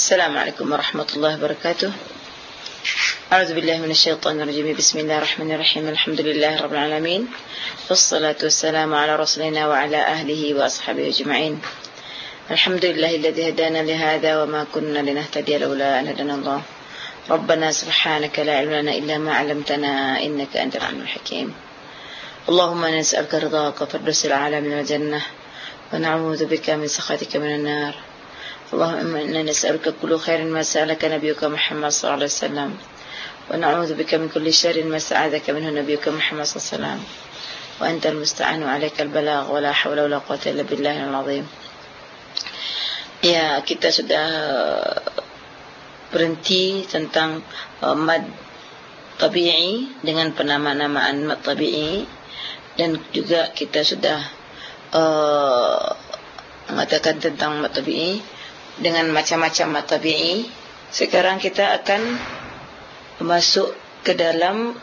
Assalamualaikum warahmatullahi wabarakatuh. A'udzubillahi minasyaitonir rajim. Bismillahirrahmanirrahim. Alhamdulillahirabbil alamin. Wassalatu wassalamu ala rasulina wa ala ahlihi wa ashabihi ajma'in. Alhamdulillahilladzi hadana li hadza wa ma kunna linahtadiya laula an hadana Allah. Rabbana subhanaka la ilma lana illa ma 'allamtana innaka antal alimul hakim. Allahumma nas'aluka ridhaka firdausil a'la minal jannah wa na'udzu bika min sakhatika minan nar. Allahumma inna nas'aluka kullu khairin ma sa'alaka nabiyyuka Muhammad sallallahu alaihi wasallam wa na'udzu bika min kulli sharrin ma sa'adaka minhu nabiyyuka Muhammad sallallahu alaihi wasallam wa antal musta'an wa 'alaikal balagh wa la hawla wa la quwwata illa billahil azim. Ya, kita sudah berhenti tentang mad tabi'i dengan penama-namaan mad tabi'i, dan juga kita sudah mengatakan tentang mad tabi'i dengan macam-macam mad tabi'i. Sekarang kita akan masuk ke dalam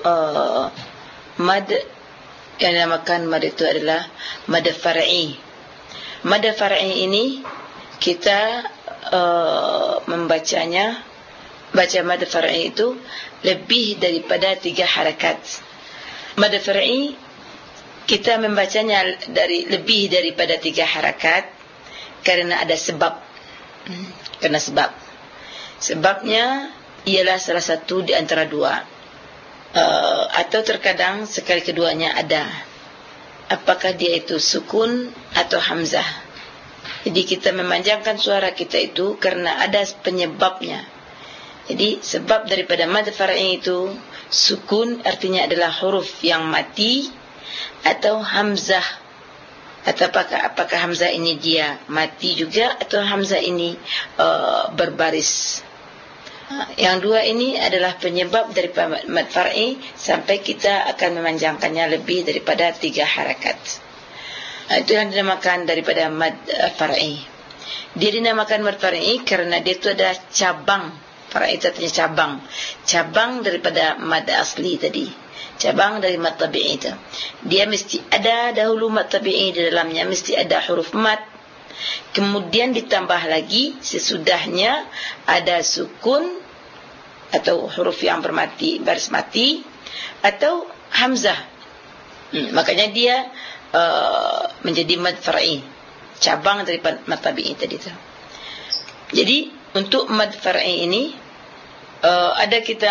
mad yang dinamakan mad itu adalah mad far'i. Mad far'i ini kita membacanya, baca mad far'i itu lebih daripada 3 harakat. Mad far'i kita membacanya lebih daripada 3 harakat karena ada sebab. Karena sebabnya ialah salah satu di antara dua, atau terkadang sekali keduanya ada. Apakah dia itu sukun atau hamzah? Jadi kita memanjangkan suara kita itu karena ada penyebabnya. Jadi sebab daripada mad far'i itu sukun, artinya adalah huruf yang mati, atau hamzah. Atau apakah hamzah ini dia mati juga, atau hamzah ini berbaris. Yang dua ini adalah penyebab daripada mad far'i, sampai kita akan memanjangkannya lebih daripada 3 harakat. Itu yang dinamakan daripada mad far'i. Dia dinamakan mad far'i kerana dia itu ada cabang. Far'i itu artinya cabang daripada mad asli tadi. Cabang dari mad tabi'i itu. Dia mesti ada dahulu mad tabi'i di dalamnya, mesti ada huruf mad. Kemudian ditambah lagi sesudahnya ada sukun atau huruf yang bermati, baris mati, atau hamzah. Makanya dia menjadi mad far'i, cabang daripada mad tabi'i tadi itu. Jadi untuk mad far'i ini ada kita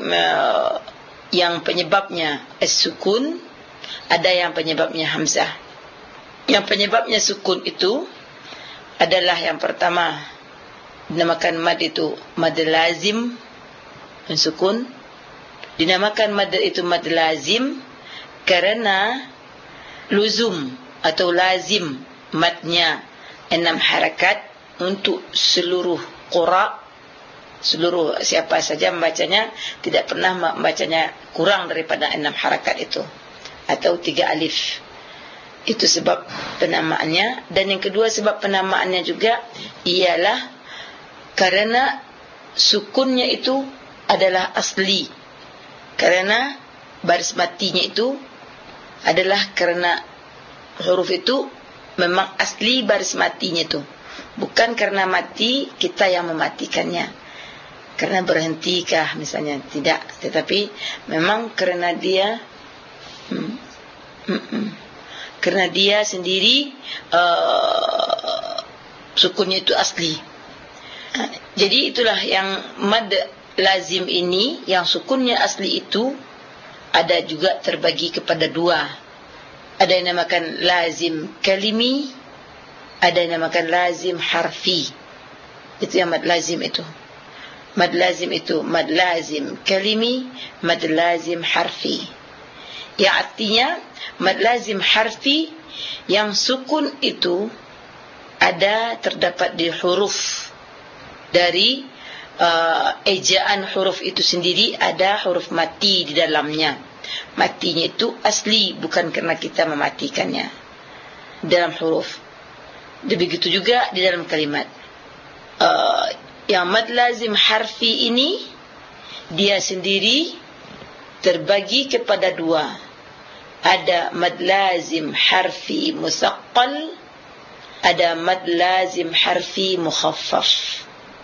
yang penyebabnya as-sukun, ada yang penyebabnya hamzah. Yang penyebabnya sukun itu adalah yang pertama dinamakan mad itu mad lazim, sukun. Dinamakan mad itu mad lazim kerana luzum atau lazim madnya 6 harakat untuk seluruh qura'. Seluruh siapa saja membacanya tidak pernah membacanya kurang daripada 6 harakat itu, atau 3 alif. Itu sebab penamaannya. Dan yang kedua sebab penamaannya juga ialah karena sukunnya itu adalah asli. Karena baris matinya itu adalah karena huruf itu memang asli baris matinya itu, bukan karena mati kita yang mematikannya. Karena berhentikah misalnya, tidak, tetapi memang karena dia karena dia sendiri sukunnya itu asli. Jadi itulah yang mad lazim ini, yang sukunnya asli itu ada juga terbagi kepada 2. Ada yang namakan lazim kalimi, ada yang namakan lazim harfi. Itu yang mad lazim itu. Mad lazim itu mad lazim kalimi, mad lazim harfi. Yang artinya mad lazim harfi yang sukun itu ada terdapat di huruf. Dari ejaan huruf itu sendiri ada huruf mati di dalamnya. Matinya itu asli, bukan karena kita mematikannya dalam huruf. Begitu juga di dalam kalimat. Yang mad lazim harfi ini dia sendiri terbagi kepada 2. Ada mad lazim harfi musaqqal, ada mad lazim harfi mukhaffaf.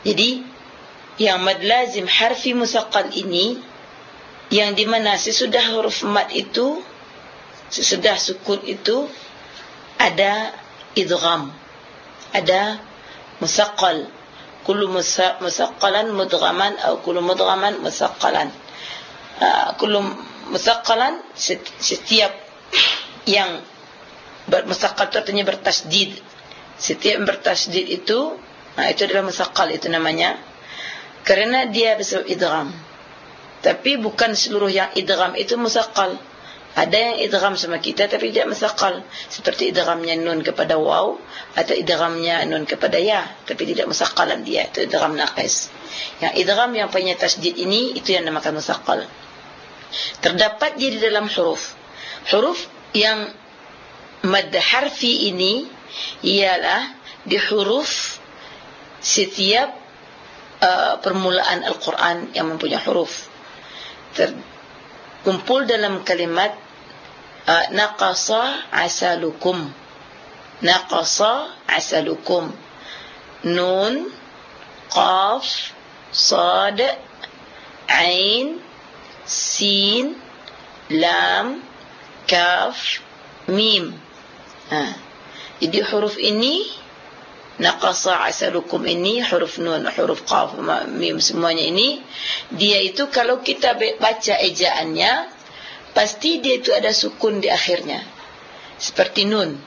Jadi yang mad lazim harfi musaqqal ini, yang dimana sesudah huruf mad itu, sesudah sukun itu ada idgham, ada musaqqal. Kullu musaqqalan mudghaman atau kullu mudghaman musaqqalan. Kullu musaqqalan, setiap yang musaqqal itu artinya bertasdid. Setiap bertasdid itu adalah musaqqal, itu namanya, karena dia bersebab idgham. Tapi bukan seluruh yang idgham itu musaqqal. Ada yang idgham sama kita tapi tidak musaqqal, seperti idghamnya nun kepada waw atau idghamnya nun kepada ya, tapi tidak musaqqalan dia, itu idgham naqis. Yang idgham yang punya tasdid ini, itu yang dinamakan musaqqal. Terdapat dia di dalam huruf. Huruf yang mad harfi ini ialah di huruf setiap permulaan Al-Quran yang mempunyai huruf. Terkumpul dalam kalimat naqasa asalukum. Naqasa asalukum. Nun, qaf, sad, ain, sin, lam, kaf, mim. Jadi huruf ini, naqasa asalukum ini, huruf nun, huruf qaf, mim, semuanya ini, dia itu kalau kita baca ejaannya, pasti dia itu ada sukun di akhirnya. Seperti nun.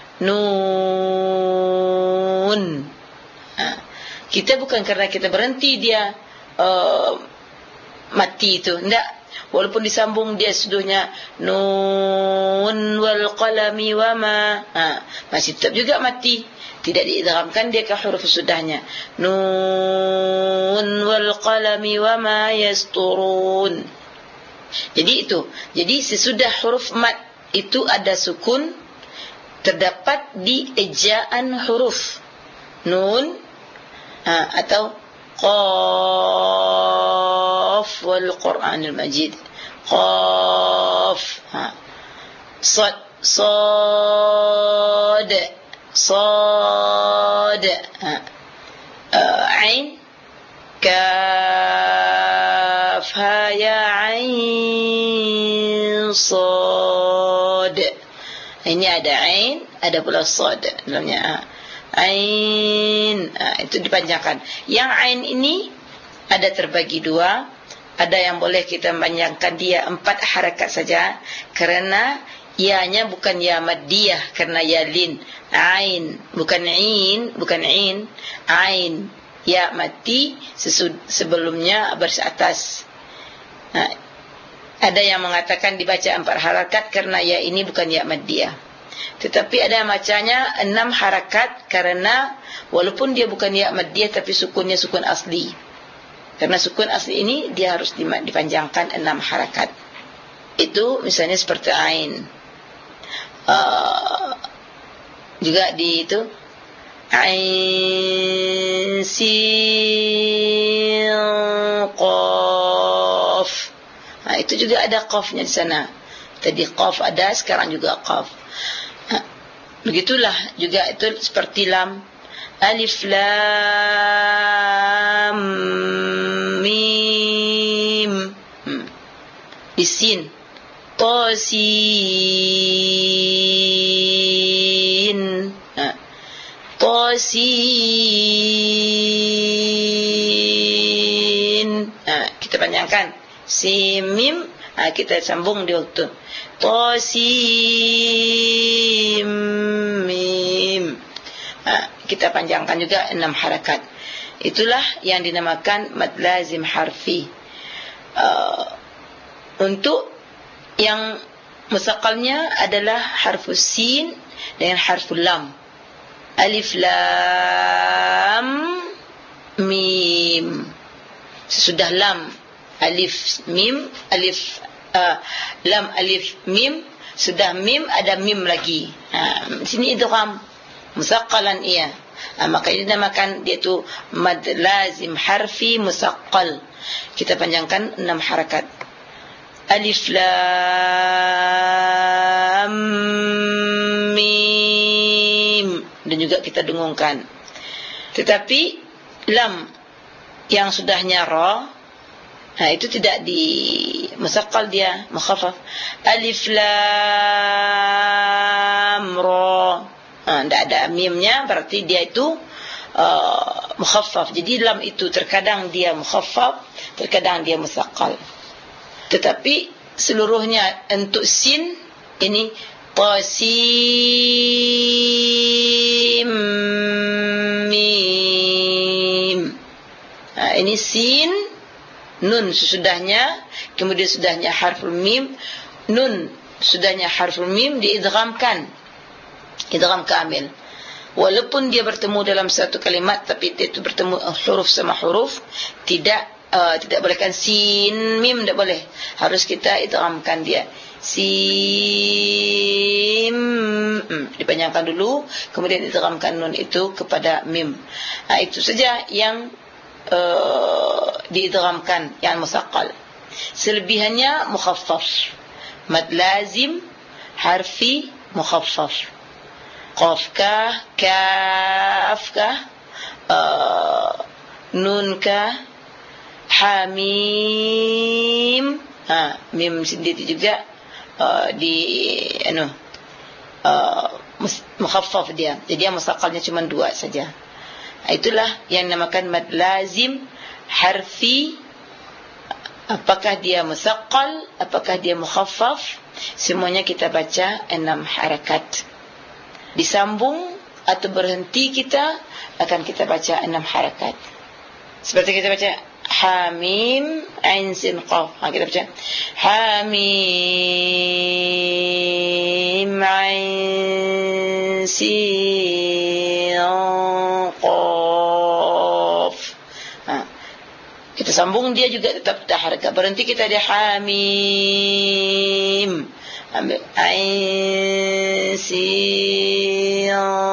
Nun. Kita bukan karena kita berhenti dia mati itu. Tidak. Walaupun disambung dia seduhnya nun wal qalami wa ma. Masih tetap juga mati. Tidak diidghamkan dia ke huruf sudahnya. Nun wal qalami wa ma yasturun. Jadi itu. Jadi sesudah huruf mad itu ada sukun, terdapat di ejaan huruf nun atau qaf wal Qur'anil Majid. Qaf, sad, sad, sad, ain, kaf, ha ya ain, sad. Ini ada ain, ada pula sad dalamnya. Ain, itu dipanjangkan. Yang ain ini ada terbagi dua. Ada yang boleh kita panjangkan dia 4 harakat saja, karena ianya bukan ya maddiyah, karena ya lin. Ain, bukan ain, bukan ain. Ain, ya mati sebelumnya baris atas. Ada yang mengatakan dibaca 4 harakat karena ya ini bukan ya maddiyah. Tetapi ada macamnya 6 harakat, karena walaupun dia bukan ya maddiyah tapi sukunnya sukun asli. Karena sukun asli ini dia harus dipanjangkan 6 harakat. Itu misalnya seperti ain. Juga di itu ain, sin, qaf. Itu juga ada qafnya di sana. Tadi qaf ada, sekarang juga qaf. Begitulah juga itu seperti lam. Alif lam mim. Isin tasin. Tasin. Kita panjangkan sin mim, kita sambung di waktu tasim mim. Kita panjangkan juga 6 harakat. Itulah yang dinamakan mad lazim harfi. Untuk yang musaqqalnya adalah harfus sin dengan harful lam. Alif lam mim. Sesudah lam alif mim, alif lam alif mim, sudah mim ada mim lagi. Sini idgham musaqqalan ia. Maka ini dinamakan dia tu mad lazim harfi musaqqal. Kita panjangkan 6 harakat. Alif lam mim, dan juga kita dengungkan. Tetapi lam yang sudahnya ra, itu tidak di musaqqal, dia mukhaffaf. Alif lam ra, tidak ada mimnya, berarti dia itu mukhaffaf. Jadi lam itu terkadang dia mukhaffaf, terkadang dia musaqqal. Tetapi seluruhnya untuk sin ini tasim mim. Ini sin, nun sesudahnya, kemudian sudahnya harful mim, nun sudahnya harful mim diidghamkan, idgham kamil. Walaupun dia bertemu dalam satu kalimat, tapi itu bertemu huruf sama huruf, tidak boleh kan sin mim, tidak boleh, harus kita idghamkan dia. Sim, dipanjangkan dulu, kemudian idghamkan nun itu kepada mim. Itu saja yang diidghamkan, yang musaqqal. Selebihannya mukhaffaf. Mad lazim harfi mukhaffaf. Qaf kah, kaf kah, nun kah, hamim, mim sendiri juga mukhaffaf dia. Jadi yang musaqqalnya cuma 2 saja. Itulah yang dinamakan mad lazim harfi. Apakah dia musaqqal, apakah dia mukhaffaf, semuanya kita baca 6 harakat. Disambung atau berhenti kita akan kita baca 6 harakat. Seperti kita baca hamim ain sin qaf, kita baca hamim ain sin qaf. Kita sambung, dia juga tetap harakat. Berhenti kita di hamim ain sin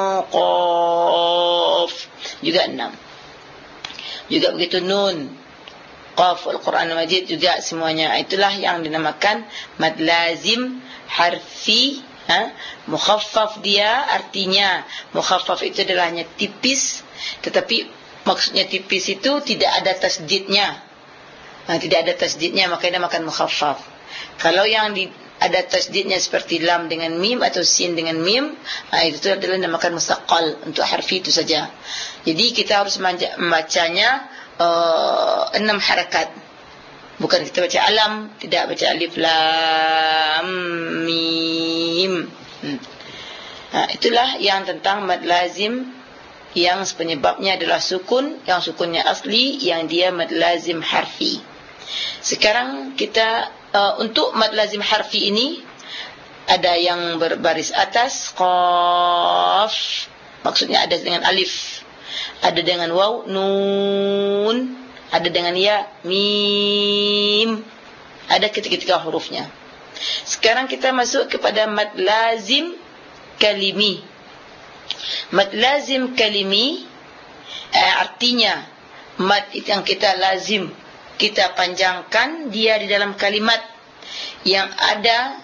qaf, juga 6. Juga begitu nun, qaf, Al-Quran Majid juga semuanya. Itulah yang dinamakan mad lazim harfi mukhaffaf. Dia artinya mukhaffaf itu adalah hanya tipis, tetapi maksudnya tipis itu tidak ada tasdidnya. Tidak ada tasdidnya, maka dinamakan mukhaffaf. Kalau yang ada tasdidnya seperti lam dengan mim atau sin dengan mim, itu adalah dinamakan musaqqal untuk harfi itu saja. Jadi kita harus membacanya 6 harakat. Bukan kita baca alam, tidak baca alif lam mim. Itulah yang tentang mad lazim yang penyebabnya adalah sukun, yang sukunnya asli, yang dia mad lazim harfi. Sekarang kita untuk mad lazim harfi ini ada yang berbaris atas qaf, maksudnya ada dengan alif, ada dengan waw nun, ada dengan ya mim, ada ketiga hurufnya. Sekarang kita masuk kepada mad lazim kalimi. Mad lazim kalimi artinya mad yang kita lazim, kita panjangkan dia di dalam kalimat yang ada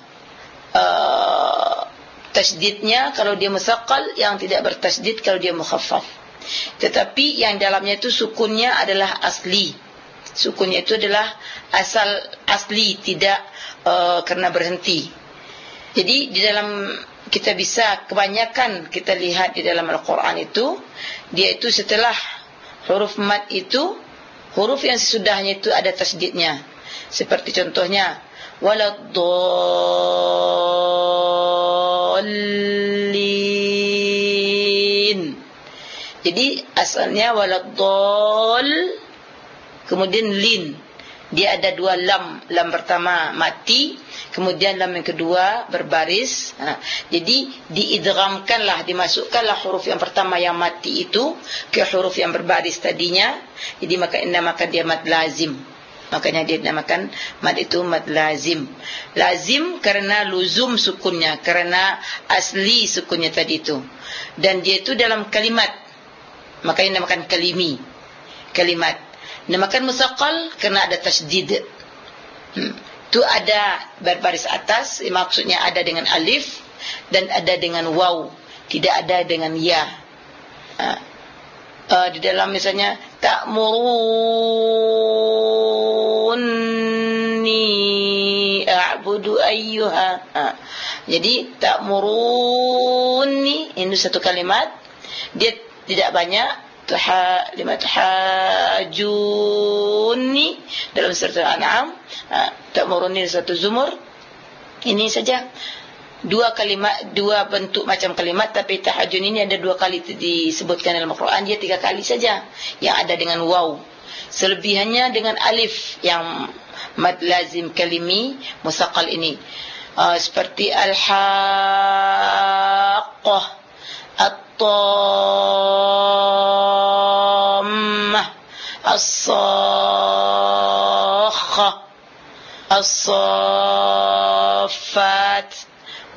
tasdidnya kalau dia musaqqal, yang tidak bertasdid kalau dia mukhaffaf. Tetapi yang dalamnya itu sukunnya adalah asli. Sukunnya itu adalah asli, tidak karena berhenti. Jadi di dalam kita bisa kebanyakan kita lihat di dalam Al-Quran itu, dia itu setelah huruf mad itu, huruf yang sesudahnya itu ada tasdidnya. Seperti contohnya waladdallin. Jadi asalnya waladdall, kemudian lin. Dia ada 2 lam. Lam pertama mati, kemudian lam yang kedua berbaris. Jadi diidghamkanlah, dimasukkanlah huruf yang pertama yang mati itu ke huruf yang berbaris tadinya. Jadi maka dia mad lazim. Makanya dia dinamakan mad itu mad lazim. Lazim karena luzum sukunnya, karena asli sukunnya tadi itu. Dan dia itu dalam kalimat, makanya dinamakan kalimi, kalimat. Dinamakan musaqqal karena ada tasdid. Itu ada berbaris atas, maksudnya ada dengan alif dan ada dengan waw, tidak ada dengan ya. Di dalam misalnya ta'muruni a'budu ayyuha. Jadi ta'muruni ini satu kalimat, dia tidak banyak. Lima tuhajuni dalam surat Al-An'am, ta'muruni satu Zumur. Ini saja dua kalimat, dua bentuk macam kalimat, tapi tahajun ini ada dua kali disebutkan dalam Al-Quran. Dia 3 kali saja yang ada dengan waw, selebihannya dengan alif yang mad lazim kalimi musaqqal ini. Seperti al-haqqah, at-tammah, as-sakhah, as-saffat,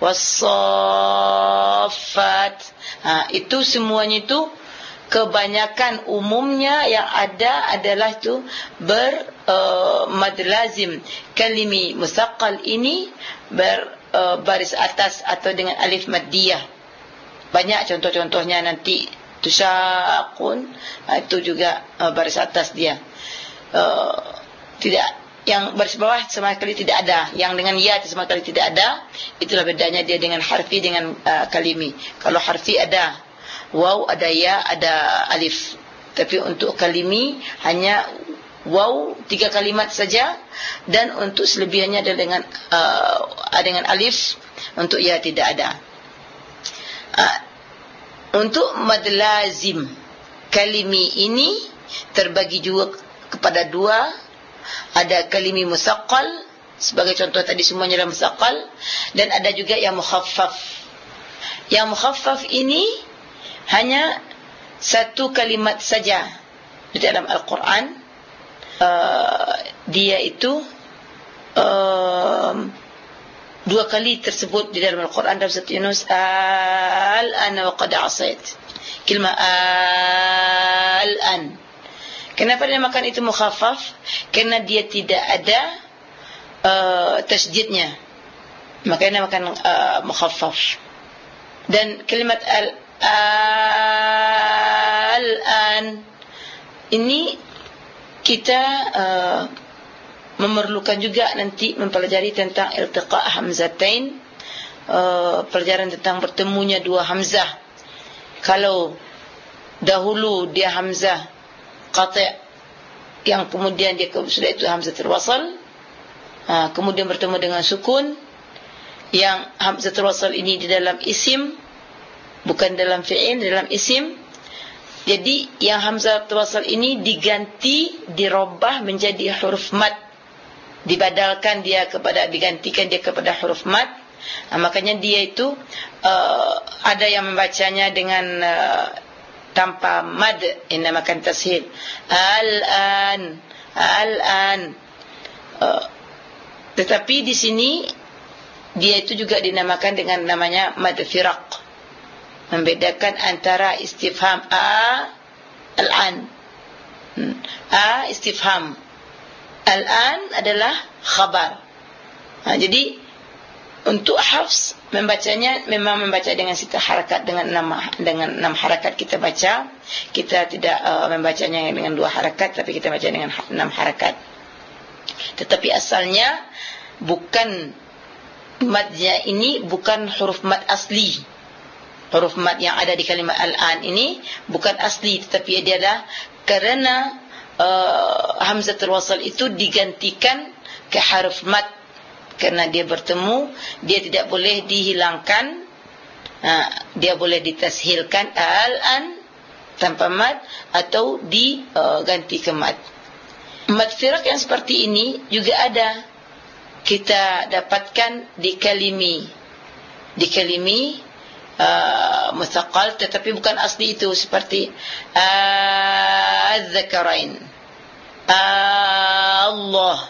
was-saffat. Itu semuanya itu kebanyakan umumnya yang ada adalah itu mad lazim kalimi musaqqal ini baris atas atau dengan alif maddiyah. Banyak contoh-contohnya nanti. Tusyaqun, itu juga baris atas dia. Tidak, yang baris bawah sama sekali tidak ada. Yang dengan ya sama sekali tidak ada. Itulah bedanya dia dengan harfi dengan kalimi. Kalau harfi ada waw, ada ya, ada alif. Tapi untuk kalimi hanya waw 3 kalimat saja, dan untuk selebihannya ada dengan alif. Untuk ya tidak ada. Untuk mad lazim kalimi ini terbagi juga kepada 2. Ada kalimi musaqqal, sebagai contoh tadi semuanya adalah musaqqal, dan ada juga yang mukhaffaf. Yang mukhaffaf ini hanya 1 kalimat saja di dalam Al-Quran. Dia itu 2 kali tersebut di dalam Al-Quran dalam surat Yunus, al-an wa qad asait. Kalimah al-an. Kenapa dinamakan itu mukhaffaf? Karena dia tidak ada tasydidnya, maka dinamakan mukhaffaf. Dan kalimat al-an ini kita memerlukan juga nanti mempelajari tentang iltiqa' hamzatain, pelajaran tentang bertemunya 2 hamzah. Kalau dahulu dia hamzah qati', yang kemudian dia sudah itu hamzah terwasal, kemudian bertemu dengan sukun, yang hamzah terwasal ini di dalam isim, bukan dalam fi'il, dalam isim. Jadi yang hamzah terwasal ini dirubah menjadi huruf mad, digantikan dia kepada huruf mad. Makanya dia itu ada yang membacanya dengan tanpa mad, dinamakan tashil. Al-an. Tetapi di sini dia itu juga dinamakan dengan namanya mad firaq, membedakan antara istifham al-an. Istifham. Al-an adalah khabar. Jadi untuk Hafs membacanya memang membaca dengan 6 harakat, dengan 6 harakat kita baca. Kita tidak membacanya dengan 2 harakat, tapi kita baca dengan 6 harakat. Tetapi asalnya bukan madnya ini bukan huruf mad asli. Huruf mad yang ada di kalimat al-an ini bukan asli, tetapi dia adalah kerana hamzah terwasal itu digantikan ke huruf mad. Kerana dia bertemu, dia tidak boleh dihilangkan, dia boleh ditashilkan al-an tanpa mad atau diganti ke mad. Mad firaq yang seperti ini juga ada, kita dapatkan di kalimi musaqqal, tetapi bukan asli itu, seperti az-zakarain, Allah,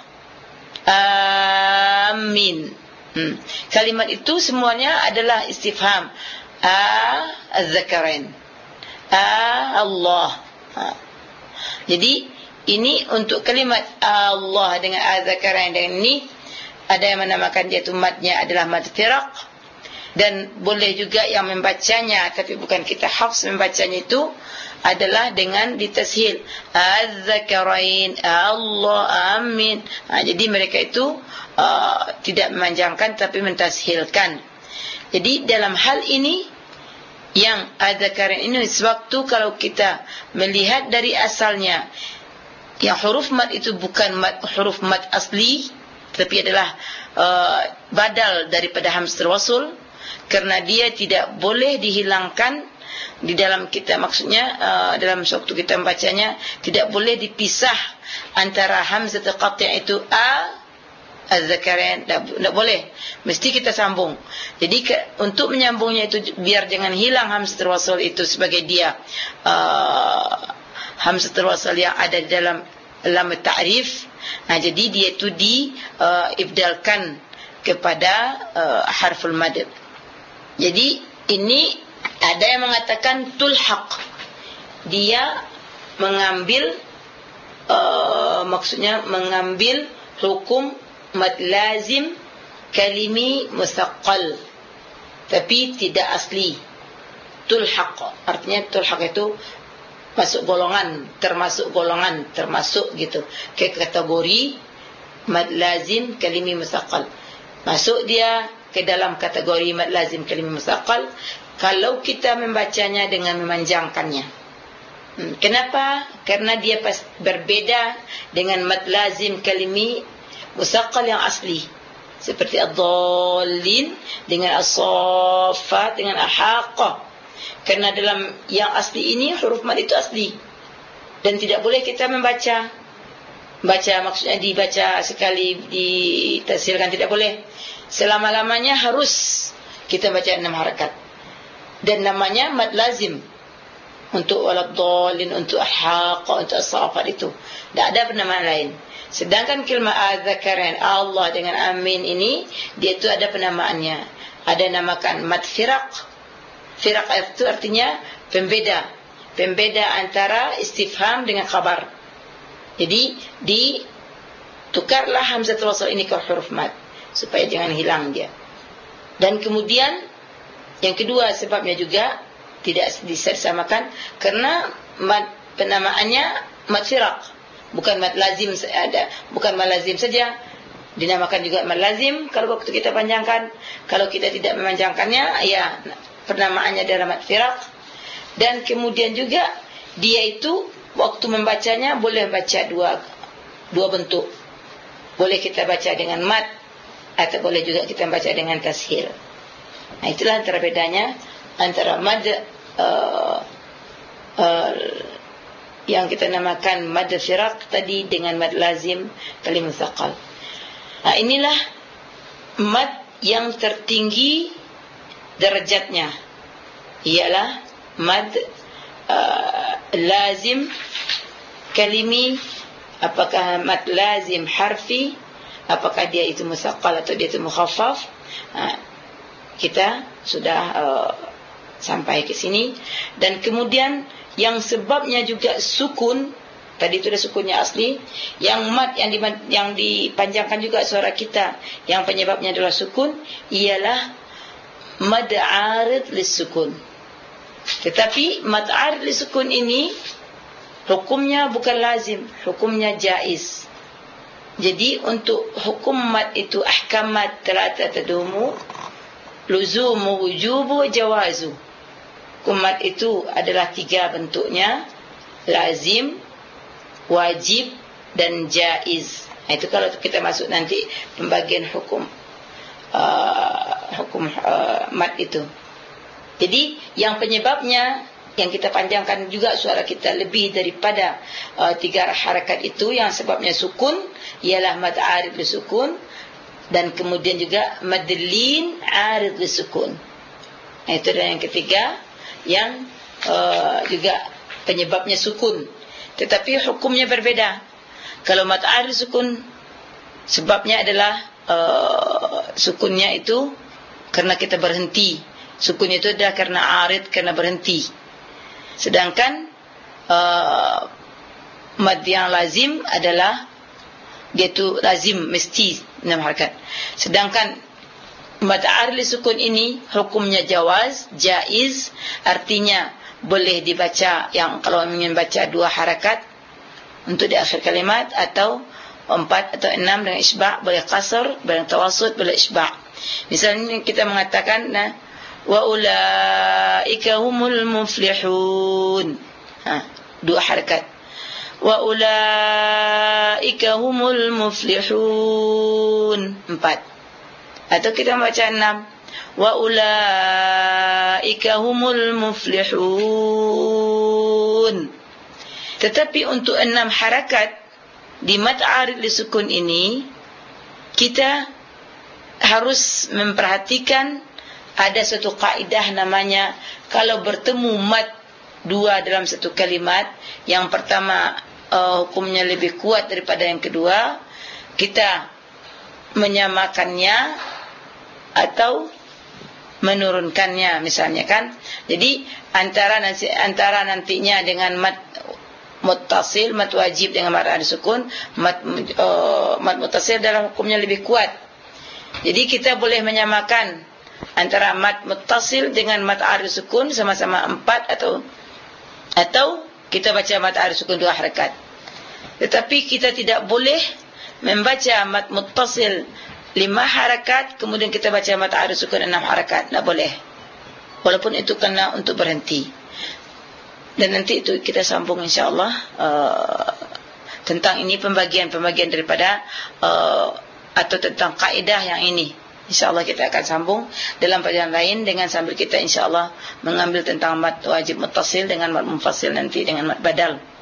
amin. Kalimat itu semuanya adalah istifham. Az-zakarain, Allah. Jadi ini untuk kalimat Allah dengan az-zakarain, dengan ini ada yang menamakan dia tu madnya adalah mad firaq. Dan boleh juga yang membacanya tapi bukan kita hafz membacanya itu adalah dengan ditashil az-zakarain Allah amin. Jadi mereka itu tidak memanjangkan tapi mentashilkan. Jadi dalam hal ini yang az-zakarain ini sewaktu kalau kita melihat dari asalnya yang huruf mad itu bukan huruf mad asli tapi adalah badal daripada hamzatul wasl, karena dia tidak boleh dihilangkan di dalam kita, maksudnya dalam waktu kita membacanya tidak boleh dipisah antara hamzatul qati' itu az-zakarain, tidak boleh, mesti kita sambung. Jadi untuk menyambungnya itu biar jangan hilang hamzatul wasl itu sebagai dia hamzatul wasl yang ada di dalam lam ta'rif. Jadi dia itu diibdalkan kepada harful mad. Jadi ini ada yang mengatakan tulhaq, dia mengambil maksudnya mengambil hukum mad lazim kalimi musaqqal tapi tidak asli. Tulhaq artinya tulhaq itu masuk golongan, termasuk gitu ke kategori mad lazim kalimi musaqqal, masuk dia ke dalam kategori mad lazim kalimi musaqqal kalau kita membacanya dengan memanjangkannya. Kenapa? Karena dia berbeda dengan mad lazim kalimi musaqqal yang asli, seperti ad-dallin dengan as-saffat dengan al-haqqah. Karena dalam yang asli ini huruf mad itu asli dan tidak boleh kita membaca maksudnya dibaca sekali ditafsirkan, tidak boleh. Selama-lamanya harus kita baca 6 harakat. Dan namanya mad lazim untuk waladdallin, untuk al-haqqah, untuk as-saffat itu. Tidak ada penamaan lain. Sedangkan kalimat az-zakarain Allah dengan amin ini dia itu ada penamaannya. Ada namakan mad firaq. Firaq itu artinya pembeda antara istifham dengan khabar. Jadi ditukarlah hamzatul wasl ini ke huruf mad supaya jangan hilang dia. Dan kemudian yang kedua sebabnya juga tidak disamakan karena mad penamaannya mad firaq, bukan mad lazim bukan mad lazim saja. Dinamakan juga mad lazim kalau waktu kita panjangkan. Kalau kita tidak memanjangkannya ya penamaannya adalah mad firaq. Dan kemudian juga dia itu waktu membacanya boleh baca dua bentuk. Boleh kita baca dengan mad atau boleh juga kita baca dengan tashil. Itulah antara bedanya antara mad yang kita namakan mad firaq tadi dengan mad lazim kalim musaqqal. Inilah mad yang tertinggi derajatnya, ialah mad lazim kalimi. Apakah mad lazim harfi, apakah dia itu musaqqal atau dia itu mukhaffaf. Kita sudah sampai ke sini. Dan kemudian yang sebabnya juga sukun, tadi itu ada sukunnya asli, yang mad yang dipanjangkan juga suara kita, yang penyebabnya adalah sukun, ialah mad arid lisukun. Tetapi mad arid lisukun ini hukumnya bukan lazim, hukumnya jaiz. Jadi untuk hukum mad itu ahkamat thalatha tadumu, luzumu, wujubu, jawazu. Hukum mad itu adalah 3 bentuknya, lazim, wajib dan jaiz. Itu kalau kita masuk nanti pembagian hukum mad itu. Jadi yang penyebabnya yang kita panjangkan juga suara kita lebih daripada 3 harakat itu, yang sebabnya sukun ialah mad arid lisukun, dan kemudian juga mad lin arid lisukun. Itu adalah yang ketiga yang juga penyebabnya sukun, tetapi hukumnya berbeda. Kalau mad arid sukun sebabnya adalah sukunnya itu karena kita berhenti. Sukunnya itu adalah karena arid, karena berhenti. Sedangkan mad yang lazim adalah dia itu lazim, mesti 6 harakat. Sedangkan Mad arid lisukun ini hukumnya jawaz, jaiz, artinya boleh dibaca yang kalau ingin baca 2 harakat untuk di akhir kalimat, atau 4 atau 6 dengan isba', boleh qasr, boleh tawassut, boleh isba'. Misalnya kita mengatakan wa ulaika humul muflihun, 2 harakat, wa ulaika humul muflihun, 4. Atau kita baca 6, wa ulaika humul muflihun. Tetapi untuk 6 harakat di mad arid lisukun ini, kita harus memperhatikan ada suatu kaidah namanya, kalau bertemu mad 2 dalam satu kalimat, yang pertama hukumnya lebih kuat daripada yang kedua, kita menyamakannya atau menurunkannya, misalnya kan. Jadi antara nantinya dengan mad muttasil, mad wajib dengan mad arid sukun, mad muttasil dalam hukumnya lebih kuat. Jadi kita boleh menyamakan antara mad muttasil dengan mad arid sukun sama-sama 4, atau kita baca mad arid sukun 2 harakat. Tetapi kita tidak boleh membaca mad muttasil 5 harakat kemudian kita baca mad arid sukun 6 harakat, tak boleh. Walaupun itu kena untuk berhenti. Dan nanti itu kita sambung insya-Allah tentang ini, pembagian daripada atau tentang kaidah yang ini. InsyaAllah kita akan sambung dalam pelajaran lain, dengan sambil kita insyaAllah mengambil tentang mad wajib muttasil dengan mad munfasil nanti dengan mad badal.